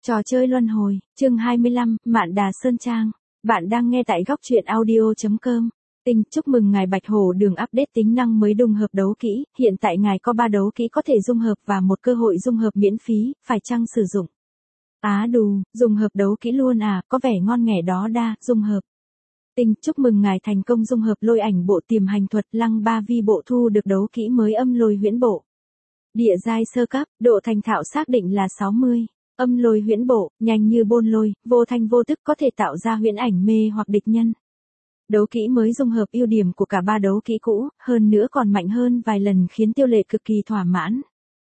Trò chơi luân hồi, chương 25, Mạn Đà Sơn Trang. Bạn đang nghe tại góc truyện audio.com. Chúc mừng ngài Bạch Hổ Đường update tính năng mới dung hợp đấu kỹ, hiện tại ngài có 3 đấu kỹ có thể dung hợp và một cơ hội dung hợp miễn phí, phải chăng sử dụng? Á đù, dung hợp đấu kỹ luôn à, có vẻ ngon nghẻ đó đa, dung hợp. Chúc mừng ngài thành công dung hợp lôi ảnh bộ tiềm hành thuật lăng ba vi bộ thu được đấu kỹ mới âm lôi huyễn bộ. Địa giai sơ cấp, độ thành thạo xác định là 60. Âm lôi huyễn bộ, nhanh như bôn lôi, vô thanh vô tức có thể tạo ra huyễn ảnh mê hoặc địch nhân. Đấu kỹ mới dung hợp ưu điểm của cả 3 đấu kỹ cũ, hơn nữa còn mạnh hơn vài lần khiến Tiêu Lệ cực kỳ thỏa mãn.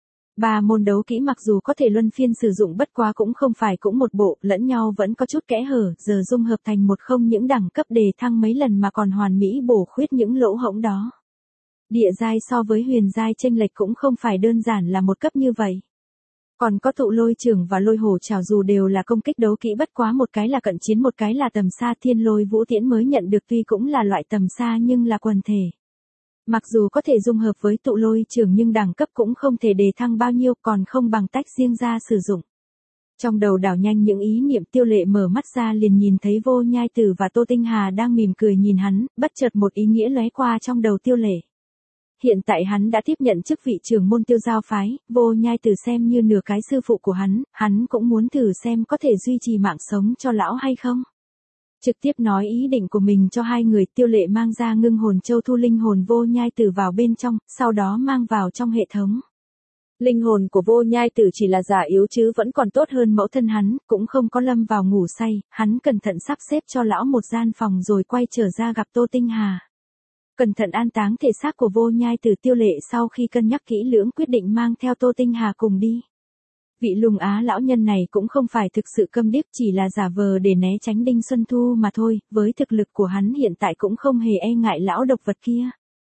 3 môn đấu kỹ mặc dù có thể luân phiên sử dụng bất quá cũng không phải cũng một bộ, lẫn nhau vẫn có chút kẽ hở, giờ dung hợp thành một không những đẳng cấp đề thăng mấy lần mà còn hoàn mỹ bổ khuyết những lỗ hổng đó. Địa giai so với huyền giai chênh lệch cũng không phải đơn giản là một cấp như vậy. Còn có tụ lôi trưởng và lôi hổ trảo dù đều là công kích đấu kỹ bất quá một cái là cận chiến một cái là tầm xa, thiên lôi vũ tiễn mới nhận được tuy cũng là loại tầm xa nhưng là quần thể. Mặc dù có thể dung hợp với tụ lôi trưởng nhưng đẳng cấp cũng không thể đề thăng bao nhiêu còn không bằng tách riêng ra sử dụng. Trong đầu đảo nhanh những ý niệm Tiêu Lệ mở mắt ra liền nhìn thấy Vô Nhai Tử và Tô Tinh Hà đang mỉm cười nhìn hắn, bất chợt một ý nghĩa lóe qua trong đầu Tiêu Lệ. Hiện tại hắn đã tiếp nhận chức vị trưởng môn Tiêu Giao phái, Vô Nhai Tử xem như nửa cái sư phụ của hắn cũng muốn thử xem có thể duy trì mạng sống cho lão hay không. Trực tiếp nói ý định của mình cho hai người, Tiêu Lệ mang ra ngưng hồn châu thu linh hồn Vô Nhai Tử vào bên trong, sau đó mang vào trong hệ thống. Linh hồn của Vô Nhai Tử chỉ là giả yếu chứ vẫn còn tốt hơn mẫu thân hắn, cũng không có lâm vào ngủ say, hắn cẩn thận sắp xếp cho lão một gian phòng rồi quay trở ra gặp Tô Tinh Hà. Cẩn thận an táng thể xác của Vô Nhai Tử, Tiêu Lệ sau khi cân nhắc kỹ lưỡng quyết định mang theo Tô Tinh Hà cùng đi. Vị Lùng Á lão nhân này cũng không phải thực sự câm điếc, chỉ là giả vờ để né tránh Đinh Xuân Thu mà thôi, với thực lực của hắn hiện tại cũng không hề e ngại lão độc vật kia.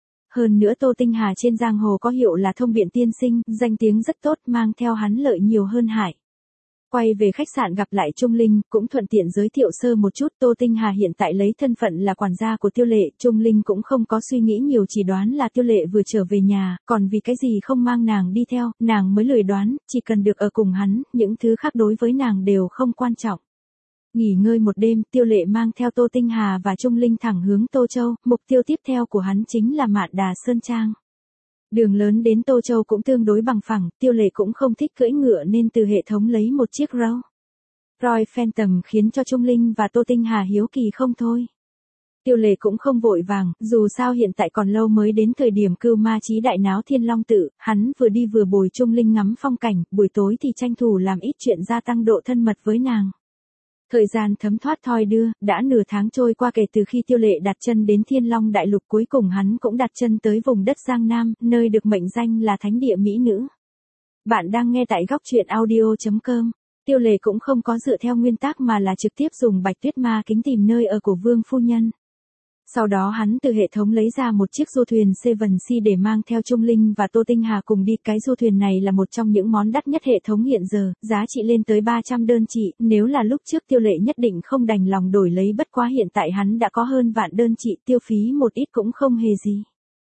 Hơn nữa Tô Tinh Hà trên giang hồ có hiệu là thông biện tiên sinh, danh tiếng rất tốt, mang theo hắn lợi nhiều hơn hại. Quay về khách sạn gặp lại Trung Linh, cũng thuận tiện giới thiệu sơ một chút, Tô Tinh Hà hiện tại lấy thân phận là quản gia của Tiêu Lệ, Trung Linh cũng không có suy nghĩ nhiều chỉ đoán là Tiêu Lệ vừa trở về nhà, còn vì cái gì không mang nàng đi theo, nàng mới lười đoán, chỉ cần được ở cùng hắn, những thứ khác đối với nàng đều không quan trọng. Nghỉ ngơi một đêm, Tiêu Lệ mang theo Tô Tinh Hà và Trung Linh thẳng hướng Tô Châu, mục tiêu tiếp theo của hắn chính là Mạn Đà Sơn Trang. Đường lớn đến Tô Châu cũng tương đối bằng phẳng, Tiêu Lệ cũng không thích cưỡi ngựa nên từ hệ thống lấy một chiếc Royal Phantom khiến cho Trung Linh và Tô Tinh Hà hiếu kỳ không thôi. Tiêu Lệ cũng không vội vàng, dù sao hiện tại còn lâu mới đến thời điểm Cưu Ma Chí đại náo Thiên Long Tự, hắn vừa đi vừa bồi Trung Linh ngắm phong cảnh, buổi tối thì tranh thủ làm ít chuyện gia tăng độ thân mật với nàng. Thời gian thấm thoát thoi đưa, đã nửa tháng trôi qua kể từ khi Tiêu Lệ đặt chân đến Thiên Long Đại Lục, cuối cùng hắn cũng đặt chân tới vùng đất Giang Nam, nơi được mệnh danh là thánh địa mỹ nữ. Bạn đang nghe tại góc truyện audio.com. Tiêu Lệ cũng không có dựa theo nguyên tắc mà là trực tiếp dùng Bạch Tuyết Ma kính tìm nơi ở của Vương phu nhân. Sau đó hắn từ hệ thống lấy ra một chiếc du thuyền Seven Sea để mang theo Trung Linh và Tô Tinh Hà cùng đi. Cái du thuyền này là một trong những món đắt nhất hệ thống hiện giờ, giá trị lên tới 300 đơn trị, nếu là lúc trước Tiêu Lệ nhất định không đành lòng đổi lấy, bất quá hiện tại hắn đã có hơn vạn đơn trị, tiêu phí một ít cũng không hề gì.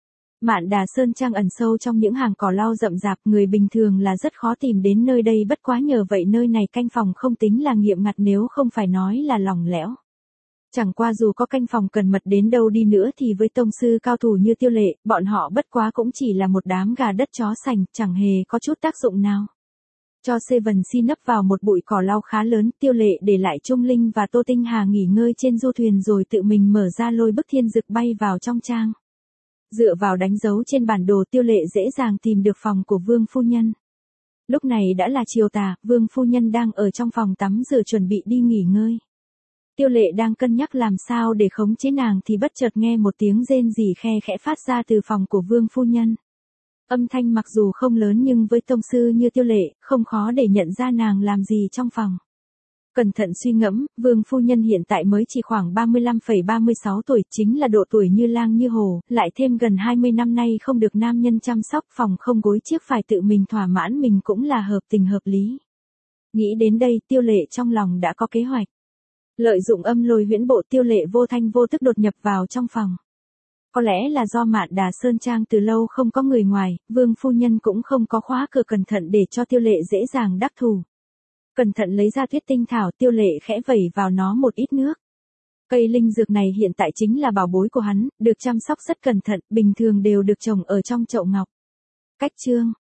Mạn Đà Sơn Trang ẩn sâu trong những hàng cỏ lau rậm rạp, người bình thường là rất khó tìm đến nơi đây, bất quá nhờ vậy nơi này canh phòng không tính là nghiêm ngặt, nếu không phải nói là lỏng lẻo. Chẳng qua dù có canh phòng cần mật đến đâu đi nữa thì với tông sư cao thủ như Tiêu Lệ, bọn họ bất quá cũng chỉ là một đám gà đất chó sành, chẳng hề có chút tác dụng nào. Cho Seven Sea nấp vào một bụi cỏ lau khá lớn, Tiêu Lệ để lại Trung Linh và Tô Tinh Hà nghỉ ngơi trên du thuyền rồi tự mình mở ra lôi bức thiên dực bay vào trong trang. Dựa vào đánh dấu trên bản đồ, Tiêu Lệ dễ dàng tìm được phòng của Vương phu nhân. Lúc này đã là chiều tà, Vương phu nhân đang ở trong phòng tắm rửa chuẩn bị đi nghỉ ngơi. Tiêu Lệ đang cân nhắc làm sao để khống chế nàng thì bất chợt nghe một tiếng rên rỉ khe khẽ phát ra từ phòng của Vương phu nhân. Âm thanh mặc dù không lớn nhưng với tông sư như Tiêu Lệ, không khó để nhận ra nàng làm gì trong phòng. Cẩn thận suy ngẫm, Vương phu nhân hiện tại mới chỉ khoảng 35,36 tuổi, chính là độ tuổi như lang như hổ, lại thêm gần 20 năm nay không được nam nhân chăm sóc, phòng không gối chiếc phải tự mình thỏa mãn mình cũng là hợp tình hợp lý. Nghĩ đến đây, Tiêu Lệ trong lòng đã có kế hoạch. Lợi dụng âm lôi huyễn bộ, Tiêu Lệ vô thanh vô tức đột nhập vào trong phòng. Có lẽ là do Mạn Đà Sơn Trang từ lâu không có người ngoài, Vương phu nhân cũng không có khóa cửa cẩn thận để cho Tiêu Lệ dễ dàng đắc thủ. Cẩn thận lấy ra Tuyết Tinh thảo, Tiêu Lệ khẽ vẩy vào nó một ít nước. Cây linh dược này hiện tại chính là bảo bối của hắn, được chăm sóc rất cẩn thận, bình thường đều được trồng ở trong chậu ngọc. Cách chương